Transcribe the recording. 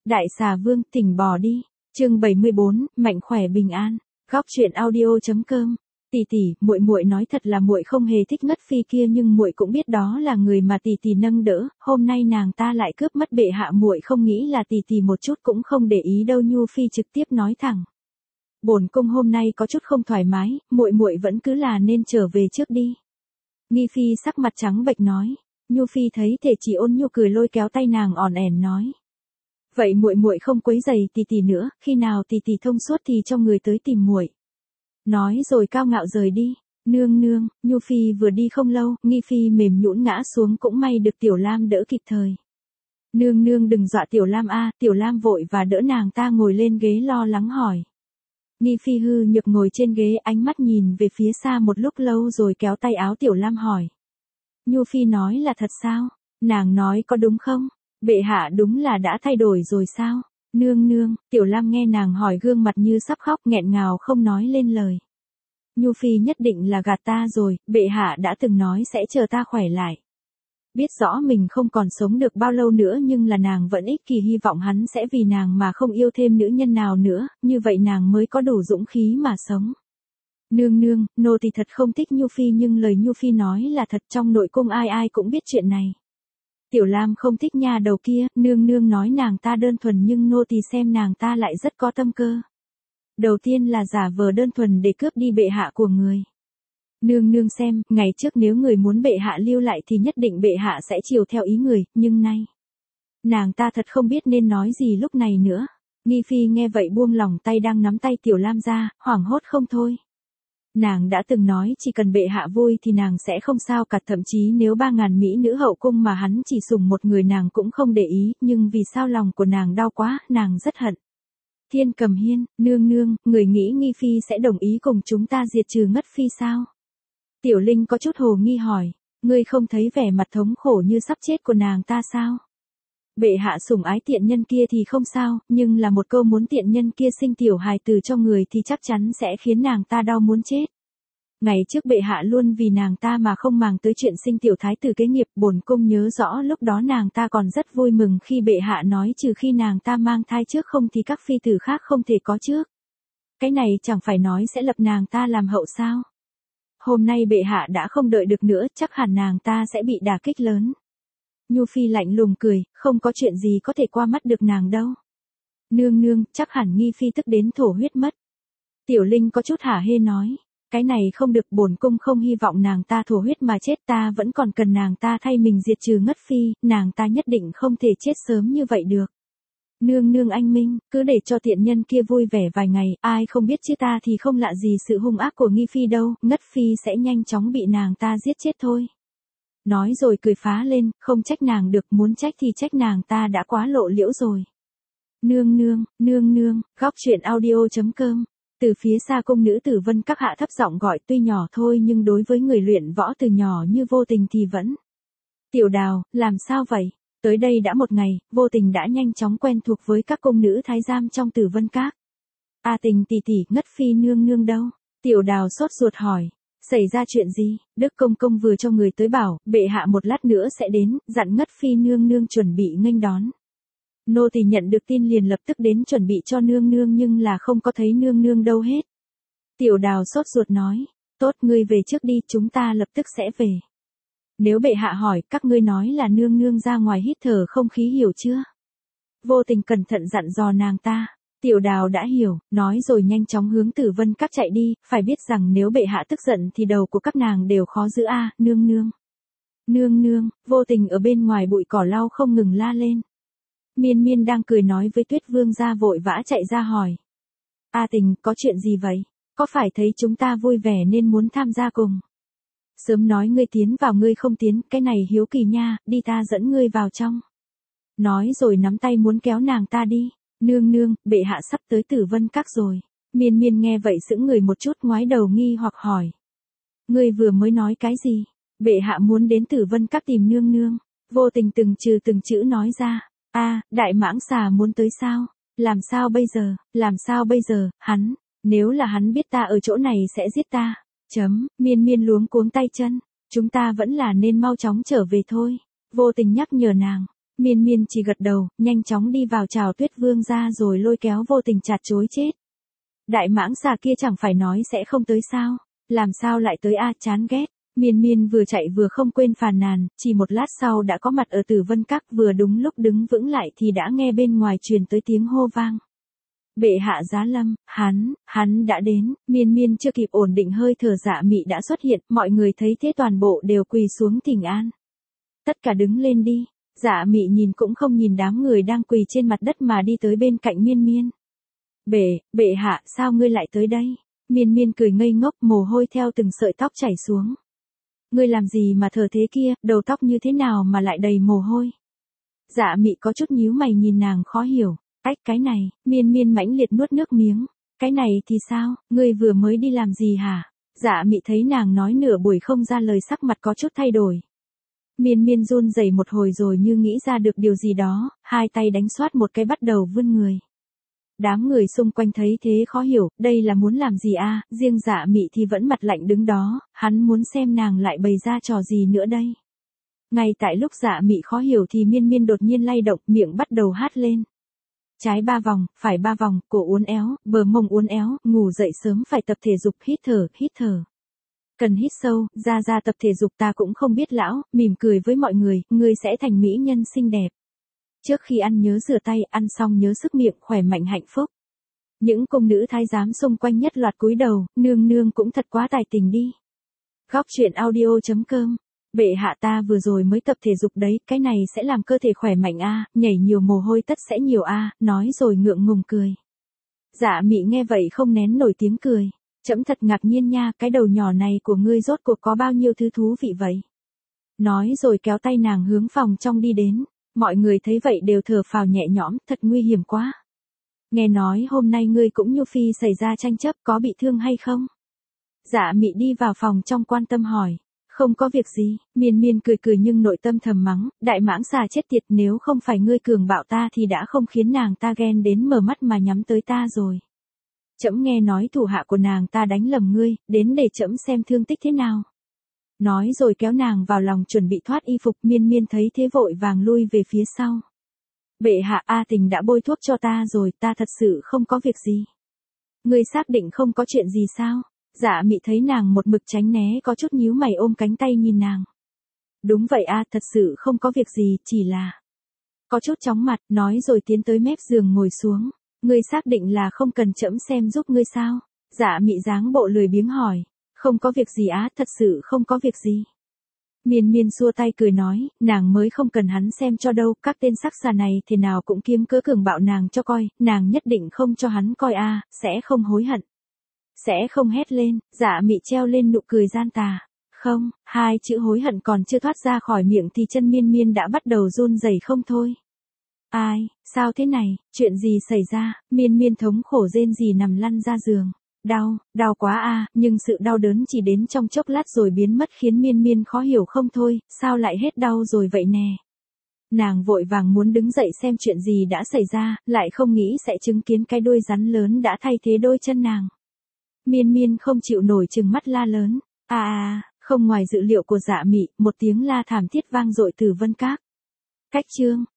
Đại xà vương, tỉnh bò đi. Chương 74, mạnh khỏe bình an. Góc truyện audio.com. Tỷ tỷ, muội nói thật là muội không hề thích Ngất Phi kia, nhưng muội cũng biết đó là người mà tỷ tỷ nâng đỡ, hôm nay nàng ta lại cướp mất bệ hạ, muội không nghĩ là tỷ tỷ một chút cũng không để ý đâu. Nhu Phi trực tiếp nói thẳng. Bổn cung hôm nay có chút không thoải mái, muội vẫn cứ là nên trở về trước đi. Nghi Phi sắc mặt trắng bệch nói. Nhu Phi thấy thể chỉ ôn nhu cười lôi kéo tay nàng ỏn ẻn nói. Vậy muội không quấy rầy tỷ tỷ nữa, khi nào tỷ tỷ thông suốt thì cho người tới tìm muội. Nói rồi cao ngạo rời đi. Nương, Nhu Phi vừa đi không lâu, Nghi Phi mềm nhũn ngã xuống, cũng may được Tiểu Lam đỡ kịp thời. Nương đừng dọa Tiểu Lam a. Tiểu Lam vội và đỡ nàng ta ngồi lên ghế lo lắng hỏi. Nghi Phi hư nhược ngồi trên ghế, ánh mắt nhìn về phía xa một lúc lâu rồi kéo tay áo Tiểu Lam hỏi. Nhu Phi nói là thật sao? Nàng nói có đúng không? Bệ hạ đúng là đã thay đổi rồi sao? Nương, Tiểu Lam nghe nàng hỏi gương mặt như sắp khóc, nghẹn ngào không nói lên lời. Nhu Phi nhất định là gạt ta rồi, bệ hạ đã từng nói sẽ chờ ta khỏe lại. Biết rõ mình không còn sống được bao lâu nữa, nhưng là nàng vẫn ích kỷ, hy vọng hắn sẽ vì nàng mà không yêu thêm nữ nhân nào nữa, như vậy nàng mới có đủ dũng khí mà sống. Nương, nô tỳ thật không thích Nhu Phi, nhưng lời Nhu Phi nói là thật, trong nội cung ai cũng biết chuyện này. Tiểu Lam không thích nha đầu kia, nương nói nàng ta đơn thuần, nhưng nô tỳ xem nàng ta lại rất có tâm cơ. Đầu tiên là giả vờ đơn thuần để cướp đi bệ hạ của người. Nương xem, ngày trước nếu người muốn bệ hạ lưu lại thì nhất định bệ hạ sẽ chiều theo ý người, nhưng nay. Nàng ta thật không biết nên nói gì lúc này nữa. Nghi Phi nghe vậy buông lỏng tay đang nắm tay Tiểu Lam ra, hoảng hốt không thôi. Nàng đã từng nói chỉ cần bệ hạ vui thì nàng sẽ không sao cả, thậm chí nếu 3.000 mỹ nữ hậu cung mà hắn chỉ sủng một người nàng cũng không để ý, nhưng vì sao lòng của nàng đau quá, nàng rất hận. Thiên Cầm Hiên, nương, người nghĩ Nghi Phi sẽ đồng ý cùng chúng ta diệt trừ Ngất Phi sao? Tiểu Linh có chút hồ nghi hỏi, ngươi không thấy vẻ mặt thống khổ như sắp chết của nàng ta sao? Bệ hạ sủng ái tiện nhân kia thì không sao, nhưng là một câu muốn tiện nhân kia sinh tiểu hài tử cho người thì chắc chắn sẽ khiến nàng ta đau muốn chết. Ngày trước bệ hạ luôn vì nàng ta mà không màng tới chuyện sinh tiểu thái tử kế nghiệp, bổn cung nhớ rõ lúc đó nàng ta còn rất vui mừng khi bệ hạ nói trừ khi nàng ta mang thai trước, không thì các phi tử khác không thể có trước. Cái này chẳng phải nói sẽ lập nàng ta làm hậu sao? Hôm nay bệ hạ đã không đợi được nữa, chắc hẳn nàng ta sẽ bị đả kích lớn. Nhu Phi lạnh lùng cười, không có chuyện gì có thể qua mắt được nàng đâu. Nương, chắc hẳn Nghi Phi tức đến thổ huyết mất. Tiểu Linh có chút hả hê nói, cái này không được, bổn cung không hy vọng nàng ta thổ huyết mà chết, ta vẫn còn cần nàng ta thay mình diệt trừ Ngất Phi, nàng ta nhất định không thể chết sớm như vậy được. Nương anh minh, cứ để cho tiện nhân kia vui vẻ vài ngày, ai không biết chứ ta thì không lạ gì sự hung ác của Nghi Phi đâu, Ngất Phi sẽ nhanh chóng bị nàng ta giết chết thôi. Nói rồi cười phá lên, không trách nàng được, muốn trách thì trách nàng ta đã quá lộ liễu rồi. Nương, góc truyện audio.com. Từ phía xa cung nữ Tử Vân Các hạ thấp giọng gọi, tuy nhỏ thôi nhưng đối với người luyện võ từ nhỏ như Vô Tình thì vẫn. Tiểu Đào, làm sao vậy? Tới đây đã một ngày, Vô Tình đã nhanh chóng quen thuộc với các cung nữ thái giám trong Tử Vân Các. Tình tỷ, Ngất Phi nương đâu? Tiểu Đào sốt ruột hỏi. Xảy ra chuyện gì? Đức công công vừa cho người tới bảo, bệ hạ một lát nữa sẽ đến, dặn Ngất Phi nương chuẩn bị nghênh đón. Nô tỳ nhận được tin liền lập tức đến chuẩn bị cho nương, nhưng là không có thấy nương đâu hết. Tiểu Đào sốt ruột nói, tốt, ngươi về trước đi, chúng ta lập tức sẽ về. Nếu bệ hạ hỏi, các ngươi nói là nương ra ngoài hít thở không khí, hiểu chưa? Vô Tình cẩn thận dặn dò nàng ta. Tiểu Đào đã hiểu, nói rồi nhanh chóng hướng Tử Vân Các chạy đi, phải biết rằng nếu bệ hạ tức giận thì đầu của các nàng đều khó giữ a. Nương, Vô Tình ở bên ngoài bụi cỏ lau không ngừng la lên. Miên đang cười nói với Tuyết Vương gia vội vã chạy ra hỏi. Tình, có chuyện gì vậy? Có phải thấy chúng ta vui vẻ nên muốn tham gia cùng? Sớm nói ngươi tiến vào ngươi không tiến, cái này hiếu kỳ nha, đi ta dẫn ngươi vào trong. Nói rồi nắm tay muốn kéo nàng ta đi. Nương, bệ hạ sắp tới Tử Vân Các rồi. Miên nghe vậy sững người một chút, ngoái đầu nghi hoặc hỏi. Ngươi vừa mới nói cái gì? Bệ hạ muốn đến Tử Vân Các tìm nương. Vô Tình từng chữ nói ra. Đại mãng xà muốn tới sao? Làm sao bây giờ, nếu là hắn biết ta ở chỗ này sẽ giết ta. Miên luống cuống tay chân. Chúng ta vẫn là nên mau chóng trở về thôi. Vô Tình nhắc nhở nàng. Miên miên chỉ gật đầu, nhanh chóng đi vào chào Tuyết Vương ra rồi lôi kéo vô tình chạt chối chết. Đại mãng xà kia chẳng phải nói sẽ không tới sao? Làm sao lại tới a, chán ghét. Miên miên vừa chạy vừa không quên phàn nàn, chỉ một lát sau đã có mặt ở Tử Vân Các, vừa đúng lúc đứng vững lại thì đã nghe bên ngoài truyền tới tiếng hô vang. Bệ hạ giá lâm, hắn đã đến. Miên miên chưa kịp ổn định hơi thở, Dạ Mị đã xuất hiện, mọi người thấy thế toàn bộ đều quỳ xuống thỉnh an. Tất cả đứng lên đi. Dạ Mị nhìn cũng không nhìn đám người đang quỳ trên mặt đất mà đi tới bên cạnh miên miên. Bệ hạ, sao ngươi lại tới đây? Miên miên cười ngây ngốc, mồ hôi theo từng sợi tóc chảy xuống. Ngươi làm gì mà thờ thế kia, đầu tóc như thế nào mà lại đầy mồ hôi? Dạ Mị có chút nhíu mày nhìn nàng khó hiểu. Cái này, miên miên mãnh liệt nuốt nước miếng. Cái này thì sao, ngươi vừa mới đi làm gì hả? Dạ Mị thấy nàng nói nửa buổi không ra lời, sắc mặt có chút thay đổi. Miên miên run rẩy một hồi rồi như nghĩ ra được điều gì đó, hai tay đánh xoát một cái bắt đầu vươn người. Đám người xung quanh thấy thế khó hiểu, đây là muốn làm gì a? Riêng Dạ Mị thì vẫn mặt lạnh đứng đó, hắn muốn xem nàng lại bày ra trò gì nữa đây. Ngay tại lúc Dạ Mị khó hiểu thì miên miên đột nhiên lay động, miệng bắt đầu hát lên. Trái 3 vòng, phải 3 vòng, cổ uốn éo, bờ mông uốn éo, ngủ dậy sớm phải tập thể dục, hít thở. Cần hít sâu, ra tập thể dục, ta cũng không biết lão, mỉm cười với mọi người, ngươi sẽ thành mỹ nhân xinh đẹp. Trước khi ăn nhớ rửa tay, ăn xong nhớ sức miệng, khỏe mạnh hạnh phúc. Những cung nữ thái giám xung quanh nhất loạt cúi đầu, nương cũng thật quá tài tình đi. Góc truyện audio.com. Bệ hạ, ta vừa rồi mới tập thể dục đấy, cái này sẽ làm cơ thể khỏe mạnh a, nhảy nhiều mồ hôi tất sẽ nhiều a, nói rồi ngượng ngùng cười. Dạ Mị nghe vậy không nén nổi tiếng cười. Trẫm thật ngạc nhiên nha, cái đầu nhỏ này của ngươi rốt cuộc có bao nhiêu thứ thú vị vậy? Nói rồi kéo tay nàng hướng phòng trong đi đến. Mọi người thấy vậy đều thở phào nhẹ nhõm, thật nguy hiểm quá. Nghe nói hôm nay ngươi cũng Nhu Phi xảy ra tranh chấp, có bị thương hay không? Dạ Mị đi vào phòng trong quan tâm hỏi. Không có việc gì, miên miên cười nhưng nội tâm thầm mắng, đại mãng xà chết tiệt, nếu không phải ngươi cường bạo ta thì đã không khiến nàng ta ghen đến mở mắt mà nhắm tới ta rồi. Trẫm nghe nói thủ hạ của nàng ta đánh lầm ngươi, đến để trẫm xem thương tích thế nào. Nói rồi kéo nàng vào lòng chuẩn bị thoát y phục, miên miên thấy thế vội vàng lui về phía sau. Bệ hạ, A Tình đã bôi thuốc cho ta rồi, ta thật sự không có việc gì. Ngươi xác định không có chuyện gì sao? Dạ Mị thấy nàng một mực tránh né có chút nhíu mày, ôm cánh tay nhìn nàng. Đúng vậy a, thật sự không có việc gì, chỉ là có chút chóng mặt, nói rồi tiến tới mép giường ngồi xuống. Ngươi xác định là không cần trẫm xem giúp ngươi sao? Dạ Mị dáng bộ lười biếng hỏi. Không có việc gì á, thật sự không có việc gì. Miên miên xua tay cười nói, nàng mới không cần hắn xem cho đâu, các tên sắc xà này thế nào cũng kiếm cớ cường bạo nàng cho coi, nàng nhất định không cho hắn coi a, sẽ không hối hận. Sẽ không, hét lên. Dạ Mị treo lên nụ cười gian tà. Không, hai chữ hối hận còn chưa thoát ra khỏi miệng thì chân miên miên đã bắt đầu run rẩy không thôi. Ai, sao thế này, chuyện gì xảy ra? Miên miên thống khổ rên rỉ nằm lăn ra giường. Đau quá a, nhưng sự đau đớn chỉ đến trong chốc lát rồi biến mất khiến miên miên khó hiểu không thôi, sao lại hết đau rồi vậy nè. Nàng vội vàng muốn đứng dậy xem chuyện gì đã xảy ra, lại không nghĩ sẽ chứng kiến cái đuôi rắn lớn đã thay thế đôi chân nàng. Miên miên không chịu nổi trừng mắt la lớn. Không ngoài dự liệu của Dạ Mị, một tiếng la thảm thiết vang dội từ Vân Các. Cách chương